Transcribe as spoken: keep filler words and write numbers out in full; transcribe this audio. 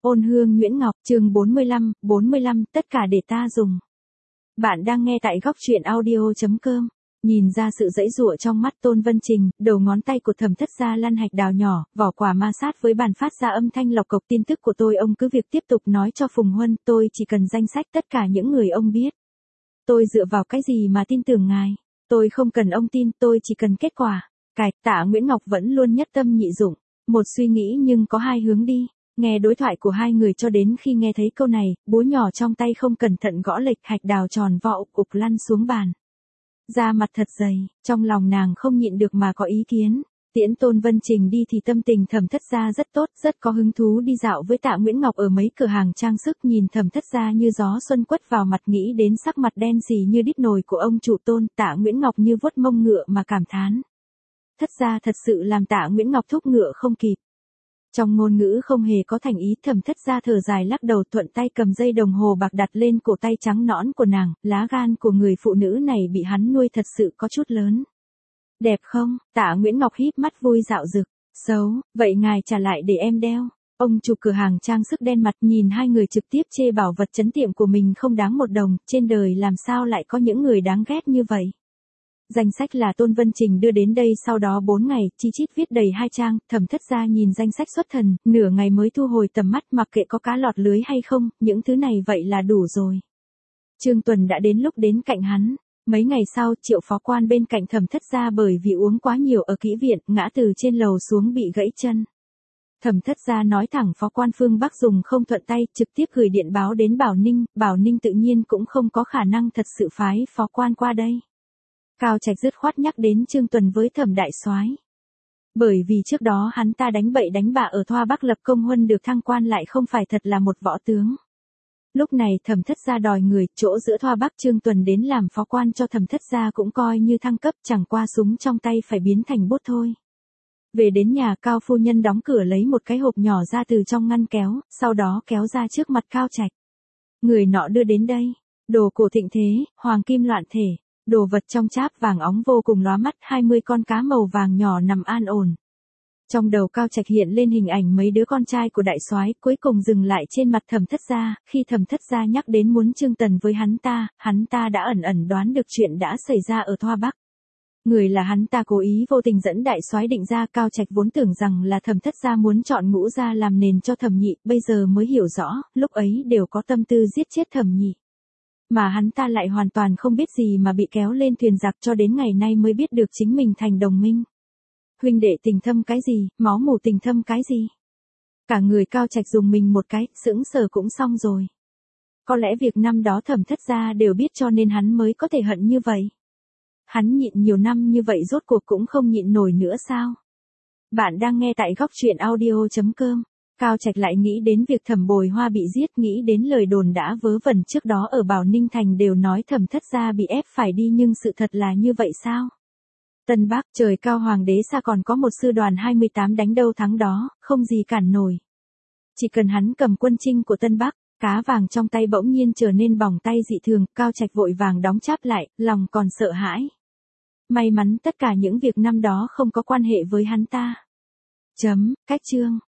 Ôn hương Nguyễn Ngọc, chương bốn mươi lăm, bốn mươi lăm, tất cả để ta dùng. Bạn đang nghe tại góc truyện audio.com. Nhìn ra sự dãy dụa trong mắt Tôn Vân Trình, đầu ngón tay của Thẩm Thất Gia lăn hạch đào nhỏ, vỏ quả ma sát với bàn phát ra âm thanh lọc cộc. Tin tức của tôi ông cứ việc tiếp tục nói cho Phùng Huân, tôi chỉ cần danh sách tất cả những người ông biết. Tôi dựa vào cái gì mà tin tưởng ngài? Tôi không cần ông tin, tôi chỉ cần kết quả. Cài, Tạ Nguyễn Ngọc vẫn luôn nhất tâm nhị dụng, một suy nghĩ nhưng có hai hướng đi. Nghe đối thoại của hai người cho đến khi nghe thấy câu này, búa nhỏ trong tay không cẩn thận gõ lệch, hạch đào tròn vo ục ục lăn xuống bàn. Da mặt thật dày, trong lòng nàng không nhịn được mà có ý kiến. Tiễn Tôn Vân Trình đi thì tâm tình Thẩm Thất Gia rất tốt, rất có hứng thú đi dạo với Tạ Nguyễn Ngọc ở mấy cửa hàng trang sức. Nhìn Thẩm Thất Gia như gió xuân quất vào mặt, nghĩ đến sắc mặt đen sì như đít nồi của ông chủ Tôn. Tạ Nguyễn Ngọc như vuốt mông ngựa mà cảm thán. Thất Gia thật sự làm Tạ Nguyễn Ngọc thúc ngựa không kịp. Trong ngôn ngữ không hề có thành ý, Thẩm Thất Gia thở dài lắc đầu, thuận tay cầm dây đồng hồ bạc đặt lên cổ tay trắng nõn của nàng. Lá gan của người phụ nữ này bị hắn nuôi thật sự có chút lớn. Đẹp không? Tạ Nguyễn Ngọc híp mắt vui dạo dực. Xấu, vậy ngài trả lại để em đeo. Ông chủ cửa hàng trang sức đen mặt, nhìn hai người trực tiếp chê bảo vật trấn tiệm của mình không đáng một đồng. Trên đời làm sao lại có những người đáng ghét như vậy? Danh sách là Tôn Vân Trình đưa đến đây, sau đó bốn ngày, chi chít viết đầy hai trang. Thẩm Thất Gia nhìn danh sách xuất thần, nửa ngày mới thu hồi tầm mắt, mặc kệ có cá lọt lưới hay không, những thứ này vậy là đủ rồi. Trương Tuần đã đến lúc đến cạnh hắn. Mấy ngày sau, Triệu phó quan bên cạnh Thẩm Thất Gia bởi vì uống quá nhiều ở kỹ viện, ngã từ trên lầu xuống bị gãy chân. Thẩm Thất Gia nói thẳng phó quan phương Bắc dùng không thuận tay, trực tiếp gửi điện báo đến Bảo Ninh. Bảo Ninh tự nhiên cũng không có khả năng thật sự phái phó quan qua đây. Cao Trạch dứt khoát nhắc đến Trương Tuần với Thẩm đại soái. Bởi vì trước đó hắn ta đánh bậy đánh bạ ở Thoa Bắc lập công, Huân được thăng quan lại không phải thật là một võ tướng. Lúc này Thẩm Thất Gia đòi người, chỗ giữa Thoa Bắc Trương Tuần đến làm phó quan cho Thẩm Thất Gia cũng coi như thăng cấp, chẳng qua súng trong tay phải biến thành bút thôi. Về đến nhà, Cao phu nhân đóng cửa lấy một cái hộp nhỏ ra từ trong ngăn kéo, sau đó kéo ra trước mặt Cao Trạch. Người nọ đưa đến đây, đồ cổ thịnh thế, hoàng kim loạn thể. Đồ vật trong cháp vàng óng vô cùng lóa mắt, hai mươi con cá màu vàng nhỏ nằm an ổn. Trong đầu Cao Trạch hiện lên hình ảnh mấy đứa con trai của đại soái, cuối cùng dừng lại trên mặt Thẩm Thất Gia. Khi Thẩm Thất Gia nhắc đến muốn Trương Tần với hắn ta, hắn ta đã ẩn ẩn đoán được chuyện đã xảy ra ở Thoa Bắc. Người là hắn ta cố ý vô tình dẫn đại soái định ra. Cao Trạch vốn tưởng rằng là Thẩm Thất Gia muốn chọn Ngũ gia làm nền cho Thẩm Nhị, bây giờ mới hiểu rõ, lúc ấy đều có tâm tư giết chết Thẩm Nhị. Mà hắn ta lại hoàn toàn không biết gì mà bị kéo lên thuyền giặc, cho đến ngày nay mới biết được chính mình thành đồng minh. Huynh đệ tình thâm cái gì, máu mủ tình thâm cái gì. Cả người Cao Trạch dùng mình một cái, sững sờ cũng xong rồi. Có lẽ việc năm đó Thẩm Thất Gia đều biết cho nên hắn mới có thể hận như vậy. Hắn nhịn nhiều năm như vậy rốt cuộc cũng không nhịn nổi nữa sao? Bạn đang nghe tại góc truyện audio.com. Cao Trạch lại nghĩ đến việc Thẩm Bồi Hoa bị giết, nghĩ đến lời đồn đã vớ vẩn trước đó ở Bảo Ninh Thành đều nói Thẩm Thất Gia bị ép phải đi, nhưng sự thật là như vậy sao? Tân Bắc, trời cao hoàng đế xa còn có một sư đoàn hai mươi tám đánh đâu thắng đó, không gì cản nổi. Chỉ cần hắn cầm quân chinh của Tân Bắc, cá vàng trong tay bỗng nhiên trở nên bỏng tay dị thường, Cao Trạch vội vàng đóng cháp lại, lòng còn sợ hãi. May mắn tất cả những việc năm đó không có quan hệ với hắn ta. Chấm, cách chương.